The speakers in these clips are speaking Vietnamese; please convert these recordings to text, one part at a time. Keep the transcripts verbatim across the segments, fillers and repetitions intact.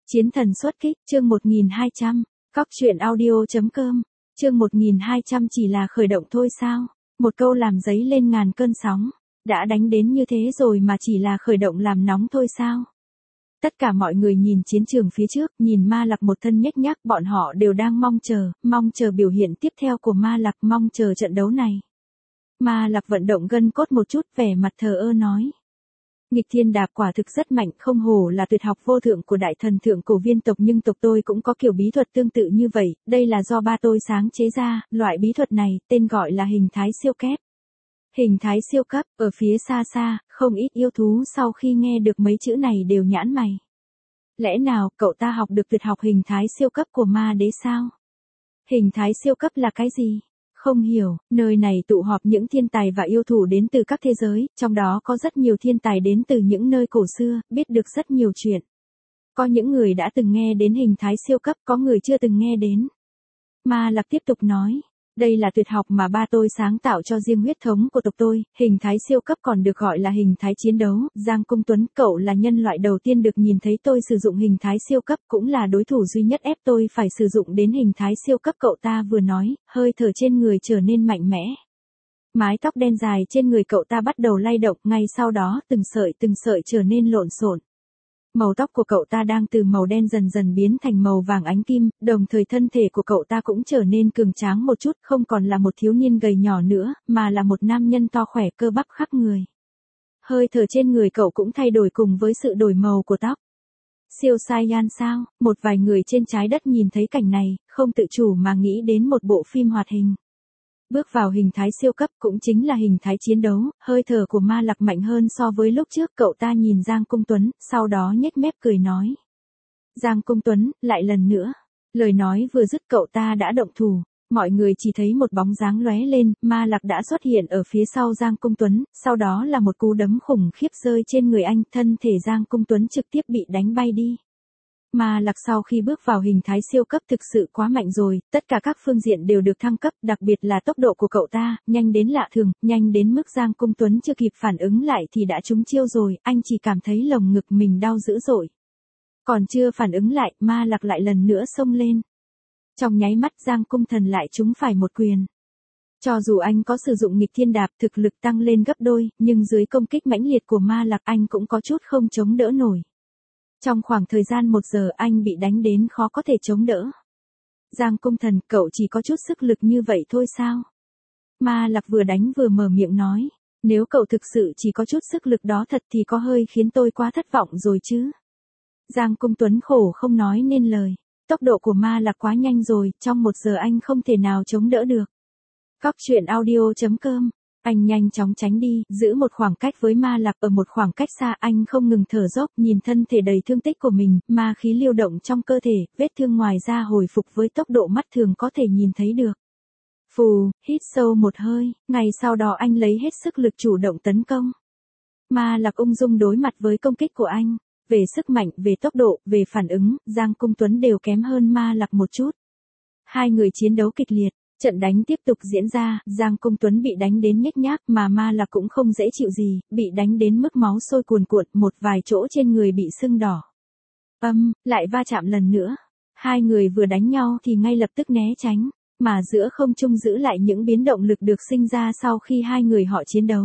Chiến thần xuất kích, chương một nghìn hai trăm, cóc truyện audio.com, chương một nghìn hai trăm chỉ là khởi động thôi sao? Một câu làm dấy lên ngàn cơn sóng, đã đánh đến như thế rồi mà chỉ là khởi động làm nóng thôi sao? Tất cả mọi người nhìn chiến trường phía trước, nhìn Ma Lạc một thân nhếch nhác, bọn họ đều đang mong chờ, mong chờ biểu hiện tiếp theo của Ma Lạc, mong chờ trận đấu này. Ma Lạc vận động gân cốt một chút, vẻ mặt thờ ơ nói. Nghịch thiên đạp quả thực rất mạnh, không hổ là tuyệt học vô thượng của đại thần thượng cổ viên tộc, nhưng tộc tôi cũng có kiểu bí thuật tương tự như vậy, đây là do ba tôi sáng chế ra, loại bí thuật này, tên gọi là hình thái siêu kép. Hình thái siêu cấp, ở phía xa xa, không ít yêu thú sau khi nghe được mấy chữ này đều nhãn mày. Lẽ nào, cậu ta học được tuyệt học hình thái siêu cấp của ma đế sao? Hình thái siêu cấp là cái gì? Không hiểu, nơi này tụ họp những thiên tài và yêu thủ đến từ các thế giới, trong đó có rất nhiều thiên tài đến từ những nơi cổ xưa, biết được rất nhiều chuyện. Có những người đã từng nghe đến hình thái siêu cấp, có người chưa từng nghe đến. Ma Lạc tiếp tục nói, đây là tuyệt học mà ba tôi sáng tạo cho riêng huyết thống của tộc tôi, hình thái siêu cấp còn được gọi là hình thái chiến đấu. Giang Cung Tuấn, cậu là nhân loại đầu tiên được nhìn thấy tôi sử dụng hình thái siêu cấp, cũng là đối thủ duy nhất ép tôi phải sử dụng đến hình thái siêu cấp, cậu ta vừa nói, hơi thở trên người trở nên mạnh mẽ. Mái tóc đen dài trên người cậu ta bắt đầu lay động, ngay sau đó từng sợi từng sợi trở nên lộn xộn. Màu tóc của cậu ta đang từ màu đen dần dần biến thành màu vàng ánh kim, đồng thời thân thể của cậu ta cũng trở nên cường tráng một chút, không còn là một thiếu niên gầy nhỏ nữa, mà là một nam nhân to khỏe cơ bắp khắp người. Hơi thở trên người cậu cũng thay đổi cùng với sự đổi màu của tóc. Siêu Saiyan sao? Một vài người trên trái đất nhìn thấy cảnh này, không tự chủ mà nghĩ đến một bộ phim hoạt hình. Bước vào hình thái siêu cấp cũng chính là hình thái chiến đấu, hơi thở của Ma Lạc mạnh hơn so với lúc trước, cậu ta nhìn Giang Cung Tuấn, sau đó nhếch mép cười nói. Giang Cung Tuấn, lại lần nữa. Lời nói vừa dứt cậu ta đã động thủ, mọi người chỉ thấy một bóng dáng lóe lên, Ma Lạc đã xuất hiện ở phía sau Giang Cung Tuấn, sau đó là một cú đấm khủng khiếp rơi trên người anh, thân thể Giang Cung Tuấn trực tiếp bị đánh bay đi. Ma Lạc sau khi bước vào hình thái siêu cấp thực sự quá mạnh rồi, tất cả các phương diện đều được thăng cấp, đặc biệt là tốc độ của cậu ta, nhanh đến lạ thường, nhanh đến mức Giang Cung Tuấn chưa kịp phản ứng lại thì đã trúng chiêu rồi, anh chỉ cảm thấy lồng ngực mình đau dữ dội. Còn chưa phản ứng lại, Ma Lạc lại lần nữa xông lên. Trong nháy mắt Giang Cung Thần lại trúng phải một quyền. Cho dù anh có sử dụng nghịch thiên đạp, thực lực tăng lên gấp đôi, nhưng dưới công kích mãnh liệt của Ma Lạc anh cũng có chút không chống đỡ nổi. Trong khoảng thời gian một giờ anh bị đánh đến khó có thể chống đỡ. Giang Cung Thần, cậu chỉ có chút sức lực như vậy thôi sao? Ma Lạc vừa đánh vừa mở miệng nói, nếu cậu thực sự chỉ có chút sức lực đó thật thì có hơi khiến tôi quá thất vọng rồi chứ. Giang Cung Tuấn khổ không nói nên lời, tốc độ của Ma Lạc quá nhanh rồi, trong một giờ anh không thể nào chống đỡ được. Cóc truyện audio.com. Anh nhanh chóng tránh đi, giữ một khoảng cách với Ma Lạc, ở một khoảng cách xa anh không ngừng thở dốc, nhìn thân thể đầy thương tích của mình, ma khí lưu động trong cơ thể, vết thương ngoài da hồi phục với tốc độ mắt thường có thể nhìn thấy được. Phù, hít sâu một hơi, ngày sau đó anh lấy hết sức lực chủ động tấn công. Ma Lạc ung dung đối mặt với công kích của anh, về sức mạnh, về tốc độ, về phản ứng, Giang Cung Tuấn đều kém hơn Ma Lạc một chút. Hai người chiến đấu kịch liệt. Trận đánh tiếp tục diễn ra, Giang Cung Tuấn bị đánh đến nhếch nhác mà Ma Lạc cũng không dễ chịu gì, bị đánh đến mức máu sôi cuồn cuộn, một vài chỗ trên người bị sưng đỏ. Âm, lại va chạm lần nữa. Hai người vừa đánh nhau thì ngay lập tức né tránh, mà giữa không trung giữ lại những biến động lực được sinh ra sau khi hai người họ chiến đấu.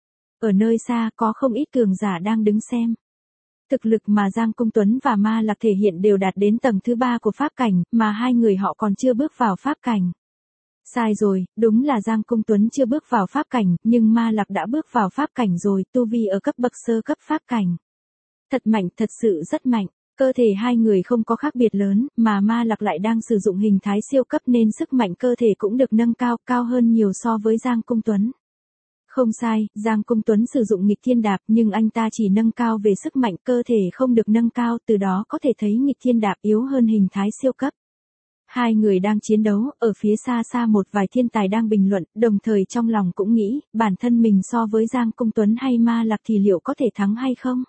Ở nơi xa có không ít cường giả đang đứng xem. Thực lực mà Giang Cung Tuấn và Ma Lạc thể hiện đều đạt đến tầng thứ ba của pháp cảnh, mà hai người họ còn chưa bước vào pháp cảnh. Sai rồi, đúng là Giang Cung Tuấn chưa bước vào pháp cảnh, nhưng Ma Lạc đã bước vào pháp cảnh rồi, tu vi ở cấp bậc sơ cấp pháp cảnh. Thật mạnh, thật sự rất mạnh, cơ thể hai người không có khác biệt lớn, mà Ma Lạc lại đang sử dụng hình thái siêu cấp nên sức mạnh cơ thể cũng được nâng cao, cao hơn nhiều so với Giang Cung Tuấn. Không sai, Giang Cung Tuấn sử dụng nghịch thiên đạp nhưng anh ta chỉ nâng cao về sức mạnh, cơ thể không được nâng cao, từ đó có thể thấy nghịch thiên đạp yếu hơn hình thái siêu cấp. Hai người đang chiến đấu, ở phía xa xa một vài thiên tài đang bình luận, đồng thời trong lòng cũng nghĩ, bản thân mình so với Giang Cung Tuấn hay Ma Lạc thì liệu có thể thắng hay không?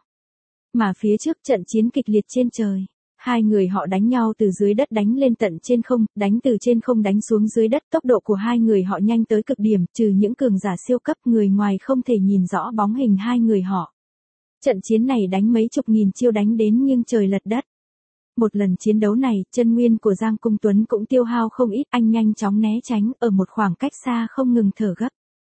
Mà phía trước trận chiến kịch liệt trên trời, hai người họ đánh nhau từ dưới đất đánh lên tận trên không, đánh từ trên không đánh xuống dưới đất, tốc độ của hai người họ nhanh tới cực điểm, trừ những cường giả siêu cấp, người ngoài không thể nhìn rõ bóng hình hai người họ. Trận chiến này đánh mấy chục nghìn chiêu đánh đến nghiêng trời lật đất. Một lần chiến đấu này, chân nguyên của Giang Cung Tuấn cũng tiêu hao không ít, anh nhanh chóng né tránh, ở một khoảng cách xa không ngừng thở gấp.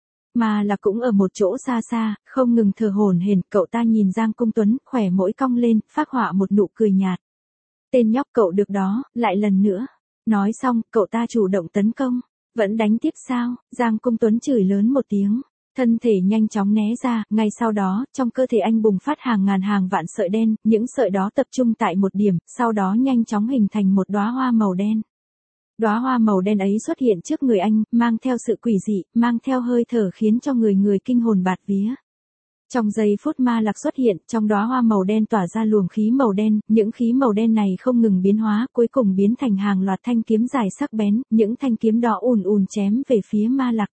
Mà là cũng ở một chỗ xa xa, không ngừng thở hổn hển, cậu ta nhìn Giang Cung Tuấn, khỏe mỗi cong lên, phác họa một nụ cười nhạt. Tên nhóc cậu được đó, lại lần nữa. Nói xong, cậu ta chủ động tấn công. Vẫn đánh tiếp sao? Giang Cung Tuấn chửi lớn một tiếng. Thân thể nhanh chóng né ra, ngay sau đó, trong cơ thể anh bùng phát hàng ngàn hàng vạn sợi đen, những sợi đó tập trung tại một điểm, sau đó nhanh chóng hình thành một đóa hoa màu đen. Đóa hoa màu đen ấy xuất hiện trước người anh, mang theo sự quỷ dị, mang theo hơi thở khiến cho người người kinh hồn bạt vía. Trong giây phút ma lạc xuất hiện, trong đóa hoa màu đen tỏa ra luồng khí màu đen, những khí màu đen này không ngừng biến hóa, cuối cùng biến thành hàng loạt thanh kiếm dài sắc bén, những thanh kiếm đó ùn ùn chém về phía ma lạc.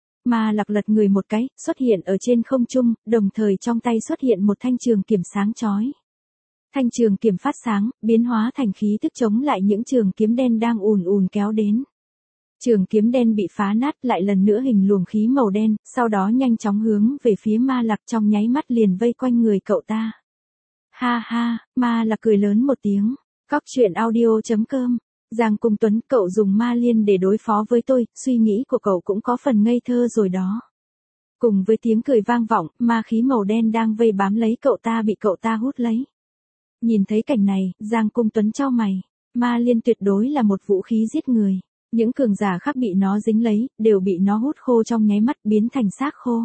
Ma lạc lật người một cái, xuất hiện ở trên không trung, đồng thời trong tay xuất hiện một thanh trường kiếm sáng chói. Thanh trường kiếm phát sáng, biến hóa thành khí tức chống lại những trường kiếm đen đang ùn ùn kéo đến. Trường kiếm đen bị phá nát, lại lần nữa hình luồng khí màu đen, sau đó nhanh chóng hướng về phía ma lạc, trong nháy mắt liền vây quanh người cậu ta. Ha ha, ma lạc cười lớn một tiếng. Cóc truyện audio chấm com. Giang Cung Tuấn, cậu dùng ma liên để đối phó với tôi, suy nghĩ của cậu cũng có phần ngây thơ rồi đó. Cùng với tiếng cười vang vọng, ma khí màu đen đang vây bám lấy cậu ta bị cậu ta hút lấy. Nhìn thấy cảnh này, Giang Cung Tuấn chau mày. Ma liên tuyệt đối là một vũ khí giết người. Những cường giả khác bị nó dính lấy, đều bị nó hút khô trong nháy mắt, biến thành xác khô.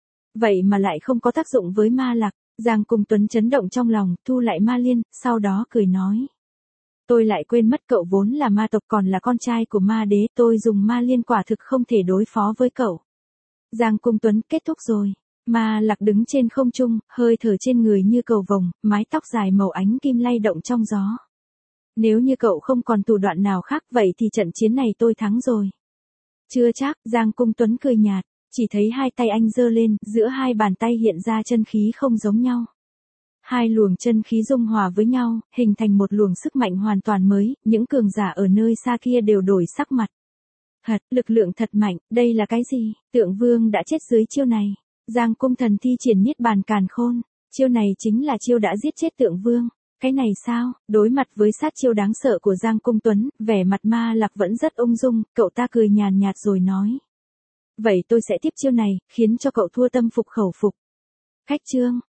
Vậy mà lại không có tác dụng với ma lạc. Giang Cung Tuấn chấn động trong lòng, thu lại ma liên, sau đó cười nói. Tôi lại quên mất cậu vốn là ma tộc còn là con trai của ma đế, tôi dùng ma liên quả thực không thể đối phó với cậu. Giang Cung Tuấn, kết thúc rồi. Ma lạc đứng trên không trung, hơi thở trên người như cầu vồng, mái tóc dài màu ánh kim lay động trong gió. Nếu như cậu không còn thủ đoạn nào khác vậy thì trận chiến này tôi thắng rồi. Chưa chắc, Giang Cung Tuấn cười nhạt, chỉ thấy hai tay anh giơ lên, giữa hai bàn tay hiện ra chân khí không giống nhau. Hai luồng chân khí dung hòa với nhau, hình thành một luồng sức mạnh hoàn toàn mới, những cường giả ở nơi xa kia đều đổi sắc mặt. Thật, lực lượng thật mạnh, đây là cái gì? Tượng Vương đã chết dưới chiêu này. Giang Cung Thần thi triển Niết Bàn Càn Khôn, chiêu này chính là chiêu đã giết chết Tượng Vương. Cái này sao? Đối mặt với sát chiêu đáng sợ của Giang Cung Tuấn, vẻ mặt ma lạc vẫn rất ung dung, cậu ta cười nhàn nhạt rồi nói. Vậy tôi sẽ tiếp chiêu này, khiến cho cậu thua tâm phục khẩu phục. Khách trương.